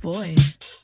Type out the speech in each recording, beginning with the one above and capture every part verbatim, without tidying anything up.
boy.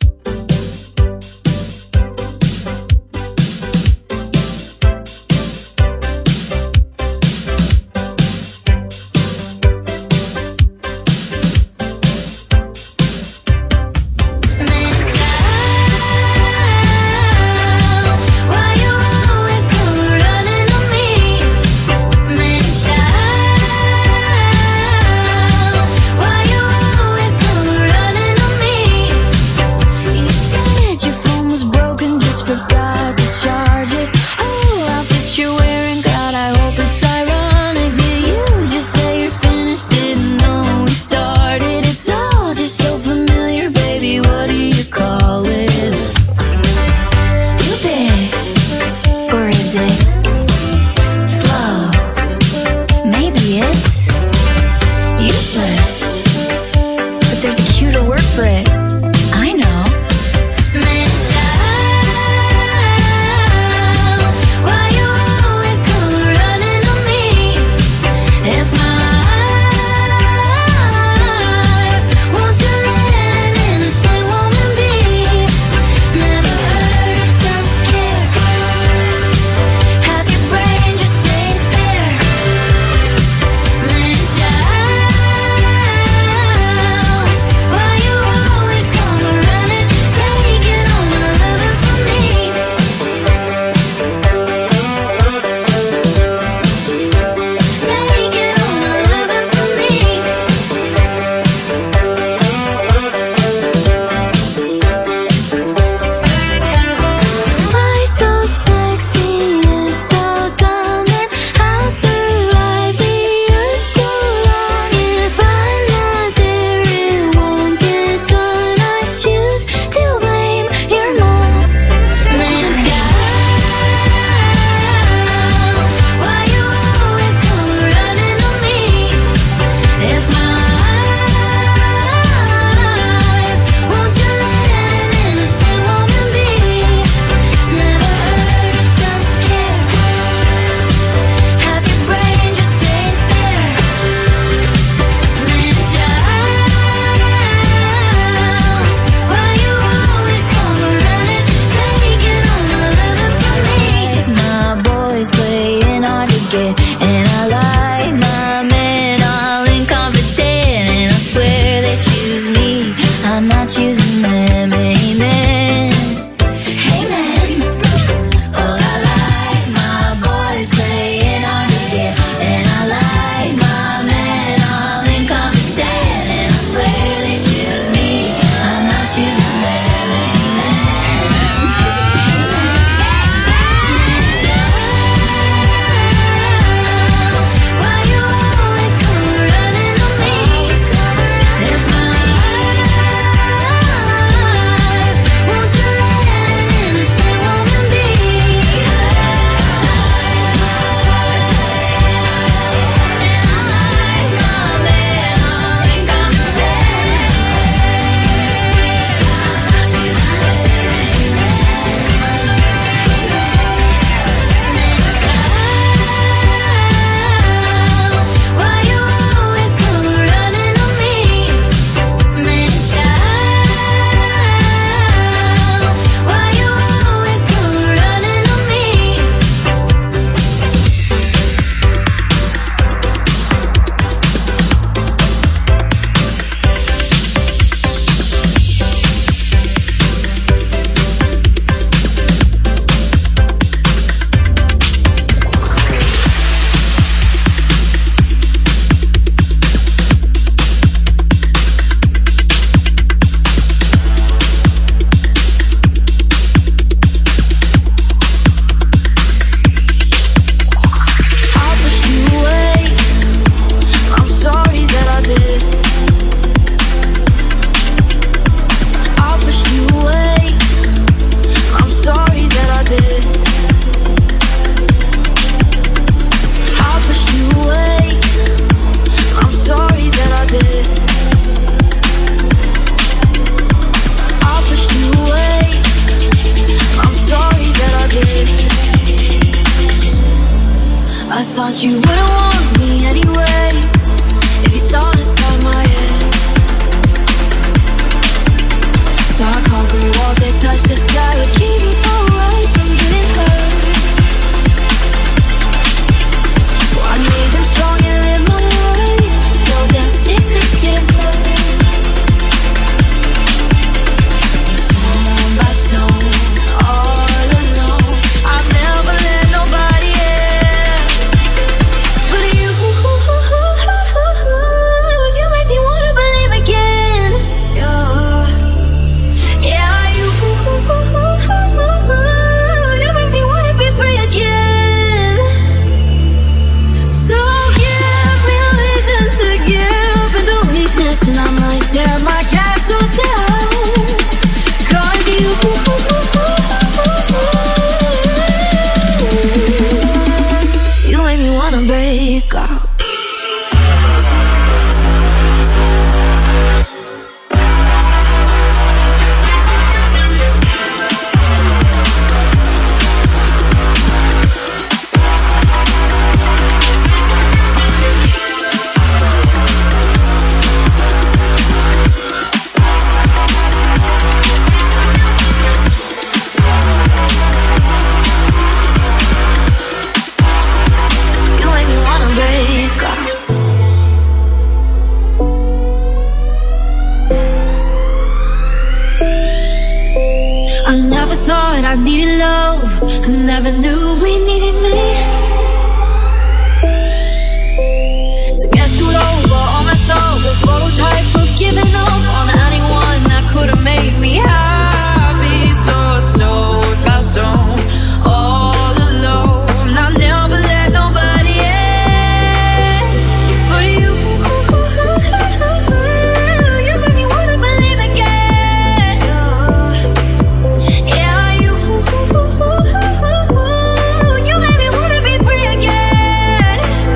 You wouldn't want me anyway if you saw inside my head. the sky would keep me away from getting hurt. So I made them strong and live my life. So damn sick of getting hurt. Stone by stone, all alone. I've never let nobody in. But you, you make me wanna believe again. Yeah, yeah, you, you make me wanna be free again. So give me a reason to give into weakness, and I might tear my castle down. 'Cause you, you make me wanna break out. You make me wanna break out. I never thought I needed love. I never knew we needed me. To get screwed over, all messed up, the prototype of giving up on anyone that could have made me happy. So stone by stone, all alone. I never let nobody in. But you, you make me wanna believe again. Yeah, you, you make me wanna be free again.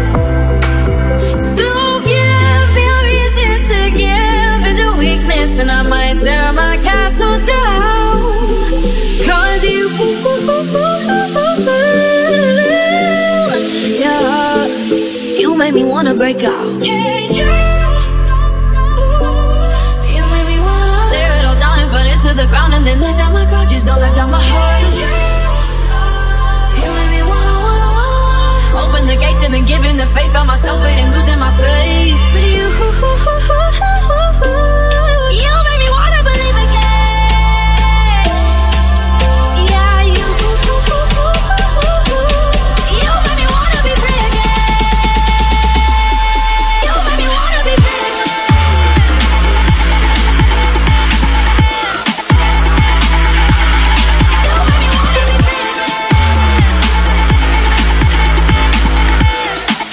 So give me a reason to give into weakness, and I might tear my castle down. 'Cause you, yeah, you make me wanna break out. Yeah, you, you make me wanna tear it all down and burn it to the ground, and then lay down my cards. Just don't let down my heart. You make me wanna, wanna, wanna open the gates and then giving the faith. Found myself waiting, losing my faith. But you, you make me wanna believe again. Yeah, you, you make me wanna be free again. You make me wanna be free again. You make me wanna be free again.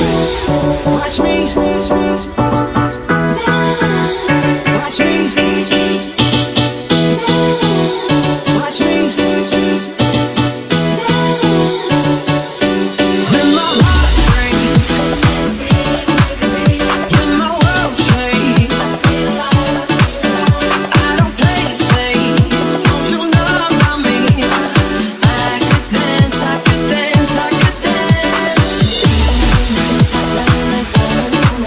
Watch me, dance. Watch me, dance. Watch me, dance. When my heart breaks, when my world shakes, I don't play it safe. Don't you know about me? I could dance, I could dance, I could dance.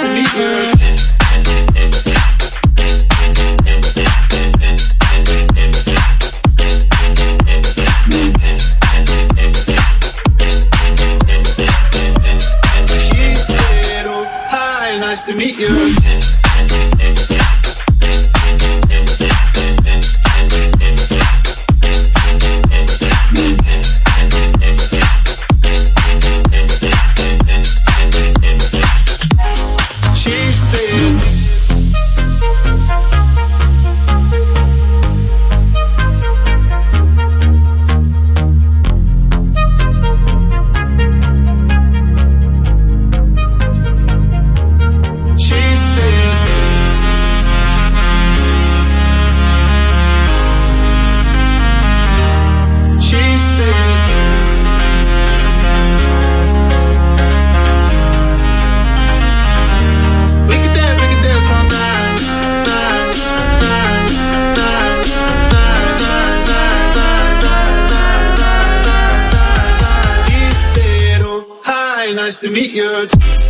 to meet you. Nice to meet you. She said nice to meet you.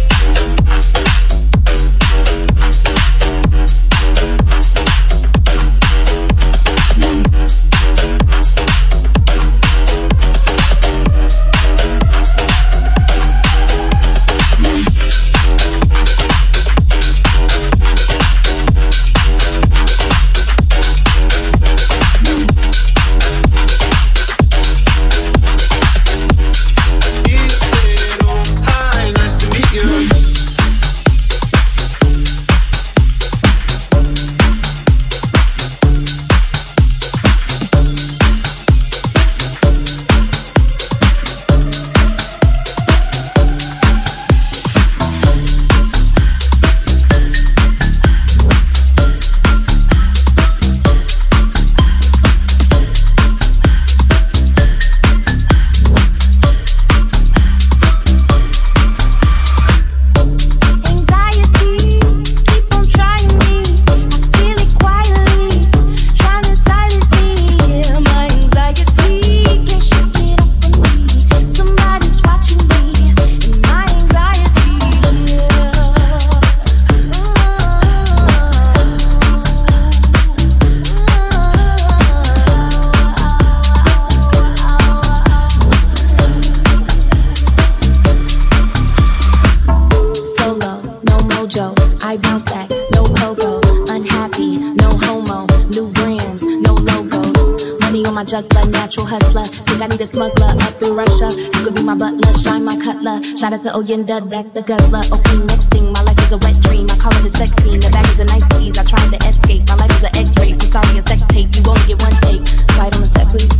Juggler, natural hustler. Think I need a smuggler up in Russia. You could be my butler, shine my cutler. Shout out to Oyenda, that's the guzzler. Okay, next thing, my life is a wet dream. I call it a sex scene. The bag is a nice tease. I tried to escape. My life is an X-ray. I'm sorry, a sex tape. You only get one take. Quiet on the set, please.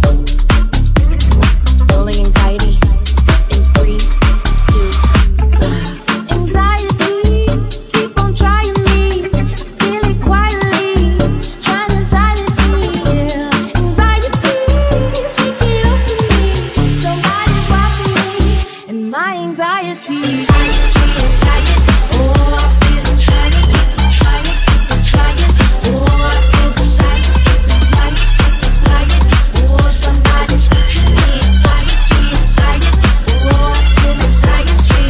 Rolling anxiety in three, two, one. Anxiety, keep on trying me. Feel it quietly, trying to silence me. My anxiety, anxiety, anxiety, oh, I feel it trying, keep it trying, keep it trying, oh, I feel the silence, keep it lying, keep it lying, oh, somebody's pushing me, anxiety, anxiety, oh, I feel anxiety.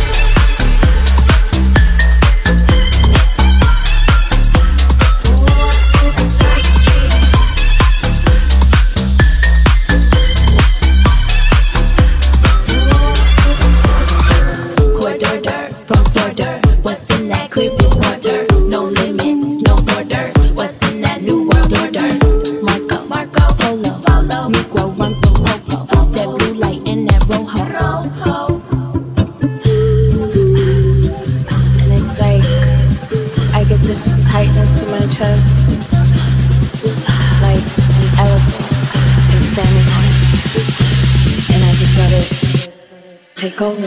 Oh, I feel anxiety. From Florida, what's in that clear blue water? No limits, no borders. What's in that new world order? Marco, Marco, Polo, Polo, Negro, run for Popo. That blue light and that rojo. rojo. And it's like I get this tightness in my chest, like an elephant and standing on it, and I just let it take over.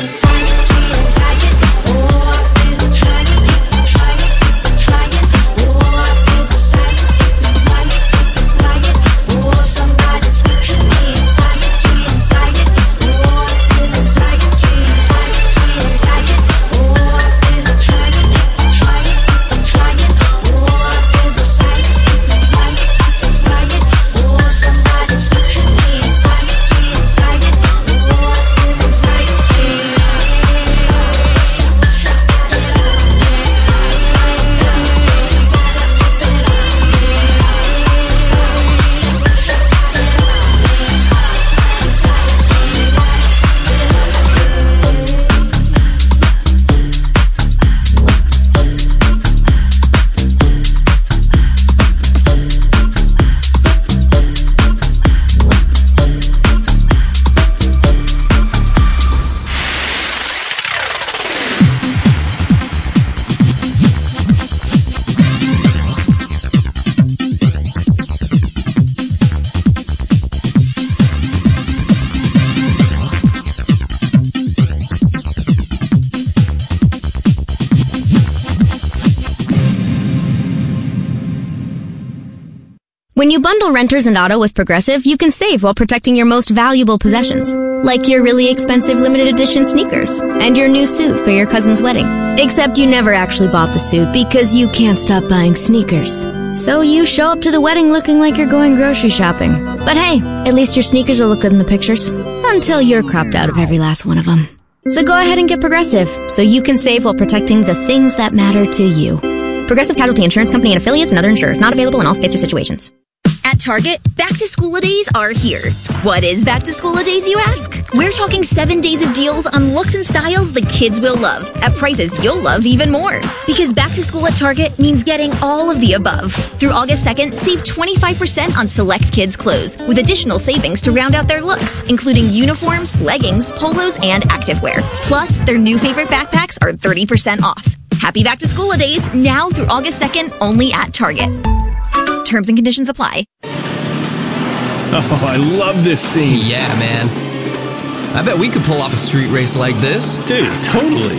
Oh, I feel it trying, keep it trying, keep it trying. Oh, I feel the silence, keep it lying, keep it lying. Oh, somebody's pushing me, anxiety, anxiety. Oh, I feel anxiety, anxiety, anxiety. Oh, I feel it trying, keep it trying, keep it trying. Oh, I feel the silence, keep it lying, keep it lying. Oh, somebody's pushing me, anxiety, anxiety. Oh, I feel anxiety. When you bundle renters and auto with Progressive, you can save while protecting your most valuable possessions, like your really expensive limited edition sneakers and your new suit for your cousin's wedding. Except you never actually bought the suit because you can't stop buying sneakers. So you show up to the wedding looking like you're going grocery shopping. But hey, at least your sneakers will look good in the pictures, until you're cropped out of every last one of them. So go ahead and get Progressive, so you can save while protecting the things that matter to you. Progressive Casualty Insurance Company and affiliates and other insurers. Not available in all states or situations. At Target, back-to-school-a-days are here. What is back-to-school-a-days, you ask? We're talking seven days of deals on looks and styles the kids will love, at prices you'll love even more. Because back-to-school at Target means getting all of the above. Through August second, save twenty-five percent on select kids' clothes, with additional savings to round out their looks, including uniforms, leggings, polos, and activewear. Plus, their new favorite backpacks are thirty percent off. Happy back-to-school-a-days, now through August second, only at Target. Terms and conditions apply. Oh, I love this scene. Yeah, man. I bet we could pull off a street race like this. Dude, totally.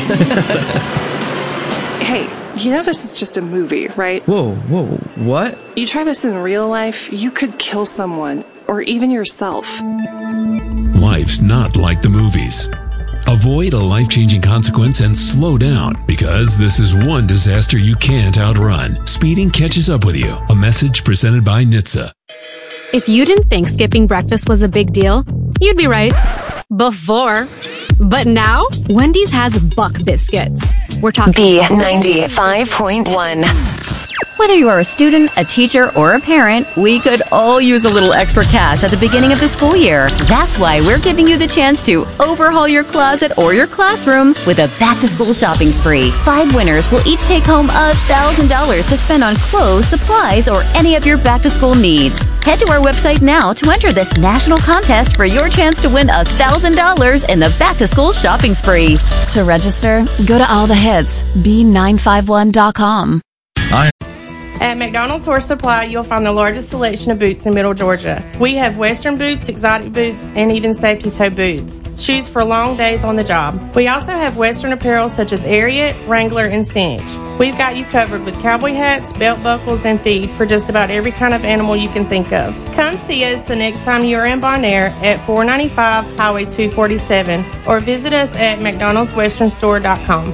Hey, you know this is just a movie, right? Whoa, whoa, what? You try this in real life, you could kill someone, or even yourself. Life's not like the movies. Avoid a life-changing consequence and slow down, because this is one disaster you can't outrun. Speeding catches up with you. A message presented by N H T S A. If you didn't think skipping breakfast was a big deal, you'd be right. Before. But now, Wendy's has Buck Biscuits. We're talking B ninety-five point one. Whether you are a student, a teacher, or a parent, we could all use a little extra cash at the beginning of the school year. That's why we're giving you the chance to overhaul your closet or your classroom with a back-to-school shopping spree. Five winners will each take home one thousand dollars to spend on clothes, supplies, or any of your back-to-school needs. Head to our website now to enter this national contest for your chance to win one thousand dollars in the back-to-school shopping spree. To register, go to all the hits, B nine five one dot com. At McDonald's Horse Supply, you'll find the largest selection of boots in Middle Georgia. We have Western boots, exotic boots, and even safety toe boots. Shoes for long days on the job. We also have Western apparel such as Ariat, Wrangler, and Cinch. We've got you covered with cowboy hats, belt buckles, and feed for just about every kind of animal you can think of. Come see us the next time you're in Bonaire at four ninety-five Highway two forty-seven or visit us at mcdonalds western store dot com.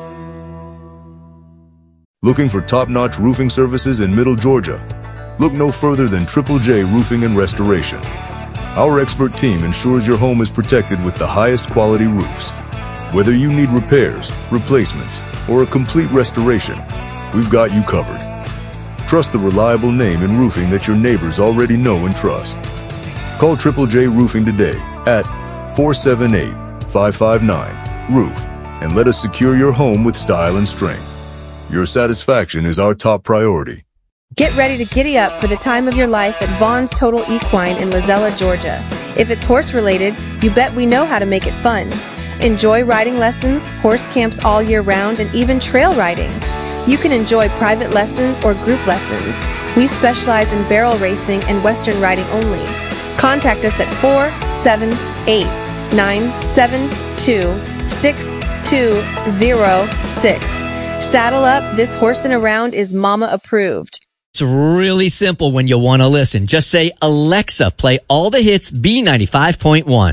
Looking for top-notch roofing services in Middle Georgia? Look no further than Triple J Roofing and Restoration. Our expert team ensures your home is protected with the highest quality roofs. Whether you need repairs, replacements, or a complete restoration, we've got you covered. Trust the reliable name in roofing that your neighbors already know and trust. Call Triple J Roofing today at four seven eight, five five nine, roof and let us secure your home with style and strength. Your satisfaction is our top priority. Get ready to giddy up for the time of your life at Vaughn's Total Equine in Lozella, Georgia. If it's horse-related, you bet we know how to make it fun. Enjoy riding lessons, horse camps all year round, and even trail riding. You can enjoy private lessons or group lessons. We specialize in barrel racing and Western riding only. Contact us at four seven eight, nine seven two, six two zero six. Saddle up, this horsing around is mama approved. It's really simple when you want to listen. Just say, Alexa, play all the hits B ninety-five point one.